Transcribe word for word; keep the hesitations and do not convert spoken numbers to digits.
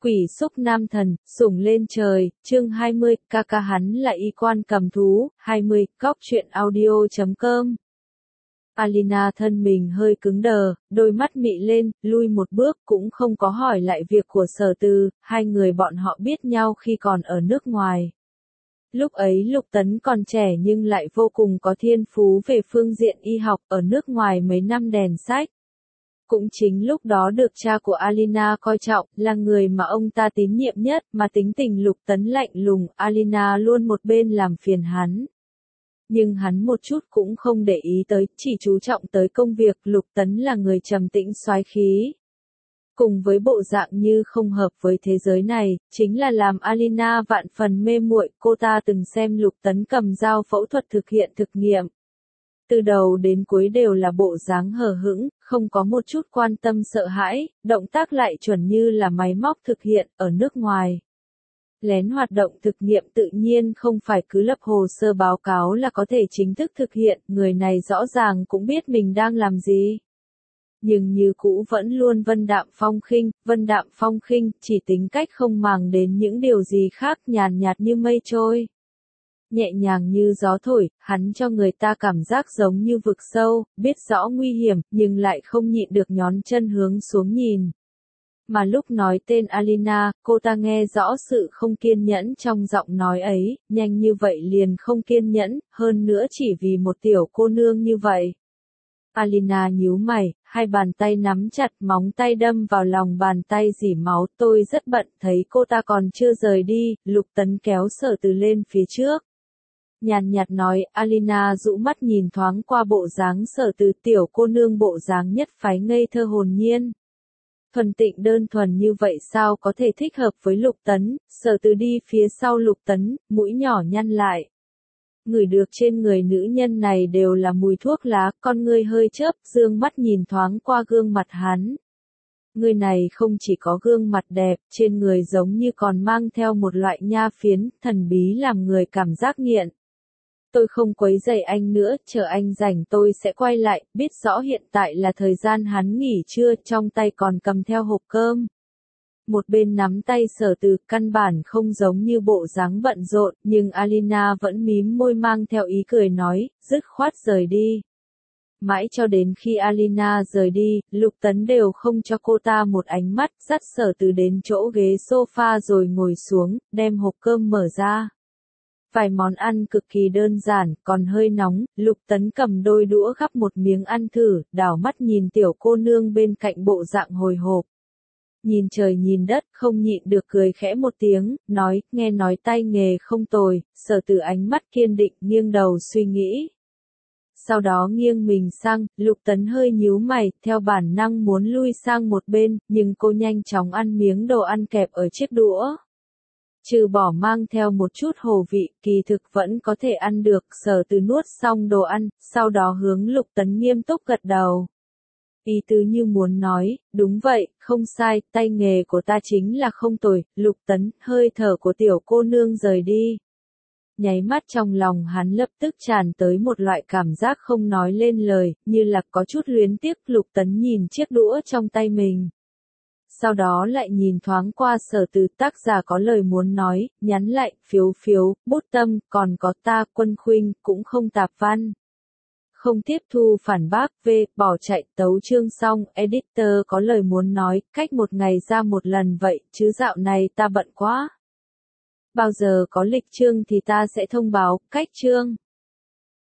Quỷ xúc nam thần, sủng lên trời, chương hai mươi, ca ca hắn là y quan cầm thú, hai mươi, góc truyện audio chấm com. Alina thân mình hơi cứng đờ, đôi mắt mị lên, lui một bước cũng không có hỏi lại việc của Sở Từ, hai người bọn họ biết nhau khi còn ở nước ngoài. Lúc ấy Lục Tấn còn trẻ nhưng lại vô cùng có thiên phú về phương diện y học ở nước ngoài mấy năm đèn sách. Cũng chính lúc đó được cha của Alina coi trọng, là người mà ông ta tín nhiệm nhất, mà tính tình Lục Tấn lạnh lùng, Alina luôn một bên làm phiền hắn. Nhưng hắn một chút cũng không để ý tới, chỉ chú trọng tới công việc. Lục Tấn là người trầm tĩnh soái khí. Cùng với bộ dạng như không hợp với thế giới này, chính là làm Alina vạn phần mê muội. Cô ta từng xem Lục Tấn cầm dao phẫu thuật thực hiện thực nghiệm. Từ đầu đến cuối đều là bộ dáng hờ hững, không có một chút quan tâm sợ hãi, động tác lại chuẩn như là máy móc thực hiện ở nước ngoài. Lén hoạt động thực nghiệm tự nhiên không phải cứ lập hồ sơ báo cáo là có thể chính thức thực hiện, người này rõ ràng cũng biết mình đang làm gì. Nhưng như cũ vẫn luôn vân đạm phong khinh, vân đạm phong khinh, chỉ tính cách không màng đến những điều gì khác, nhàn nhạt như mây trôi. Nhẹ nhàng như gió thổi, hắn cho người ta cảm giác giống như vực sâu, biết rõ nguy hiểm, nhưng lại không nhịn được nhón chân hướng xuống nhìn. Mà lúc nói tên Alina, cô ta nghe rõ sự không kiên nhẫn trong giọng nói ấy, nhanh như vậy liền không kiên nhẫn, hơn nữa chỉ vì một tiểu cô nương như vậy. Alina nhíu mày, hai bàn tay nắm chặt, móng tay đâm vào lòng bàn tay rỉ máu. Tôi rất bận, thấy cô ta còn chưa rời đi, Lục Tấn kéo Sở Từ lên phía trước. Nhàn nhạt nói, Alina dụ mắt nhìn thoáng qua bộ dáng Sở Từ, tiểu cô nương bộ dáng nhất phái ngây thơ hồn nhiên. Thuần tịnh đơn thuần như vậy sao có thể thích hợp với Lục Tấn. Sở Từ đi phía sau Lục Tấn, mũi nhỏ nhăn lại. Ngửi được trên người nữ nhân này đều là mùi thuốc lá, con ngươi hơi chớp, dương mắt nhìn thoáng qua gương mặt hắn. Người này không chỉ có gương mặt đẹp, trên người giống như còn mang theo một loại nha phiến, thần bí làm người cảm giác nghiện. Tôi không quấy rầy anh nữa, chờ anh rảnh tôi sẽ quay lại, biết rõ hiện tại là thời gian hắn nghỉ trưa, trong tay còn cầm theo hộp cơm. Một bên nắm tay Sở Từ, căn bản không giống như bộ dáng bận rộn, nhưng Alina vẫn mím môi mang theo ý cười nói, dứt khoát rời đi. Mãi cho đến khi Alina rời đi, Lục Tấn đều không cho cô ta một ánh mắt, dắt Sở Từ đến chỗ ghế sofa rồi ngồi xuống, đem hộp cơm mở ra. Vài món ăn cực kỳ đơn giản, còn hơi nóng, Lục Tấn cầm đôi đũa gắp một miếng ăn thử, đảo mắt nhìn tiểu cô nương bên cạnh bộ dạng hồi hộp. Nhìn trời nhìn đất, không nhịn được cười khẽ một tiếng, nói, nghe nói tay nghề không tồi. Sở Từ ánh mắt kiên định, nghiêng đầu suy nghĩ. Sau đó nghiêng mình sang, Lục Tấn hơi nhíu mày, theo bản năng muốn lui sang một bên, nhưng cô nhanh chóng ăn miếng đồ ăn kẹp ở chiếc đũa. Trừ bỏ mang theo một chút hồ vị, kỳ thực vẫn có thể ăn được. Sở Từ nuốt xong đồ ăn, sau đó hướng Lục Tấn nghiêm túc gật đầu. Ý tứ như muốn nói, đúng vậy, không sai, tay nghề của ta chính là không tồi. Lục Tấn, hơi thở của tiểu cô nương rời đi. Nháy mắt trong lòng hắn lập tức tràn tới một loại cảm giác không nói lên lời, như là có chút luyến tiếc. Lục Tấn nhìn chiếc đũa trong tay mình. Sau đó lại nhìn thoáng qua Sở Từ, tác giả có lời muốn nói, nhắn lại, phiếu phiếu, bút tâm, còn có ta, Quân Khuynh, cũng không tạp văn. Không tiếp thu phản bác, v, bỏ chạy, tấu chương xong, editor có lời muốn nói, cách một ngày ra một lần vậy, chứ dạo này ta bận quá. Bao giờ có lịch chương thì ta sẽ thông báo, cách chương.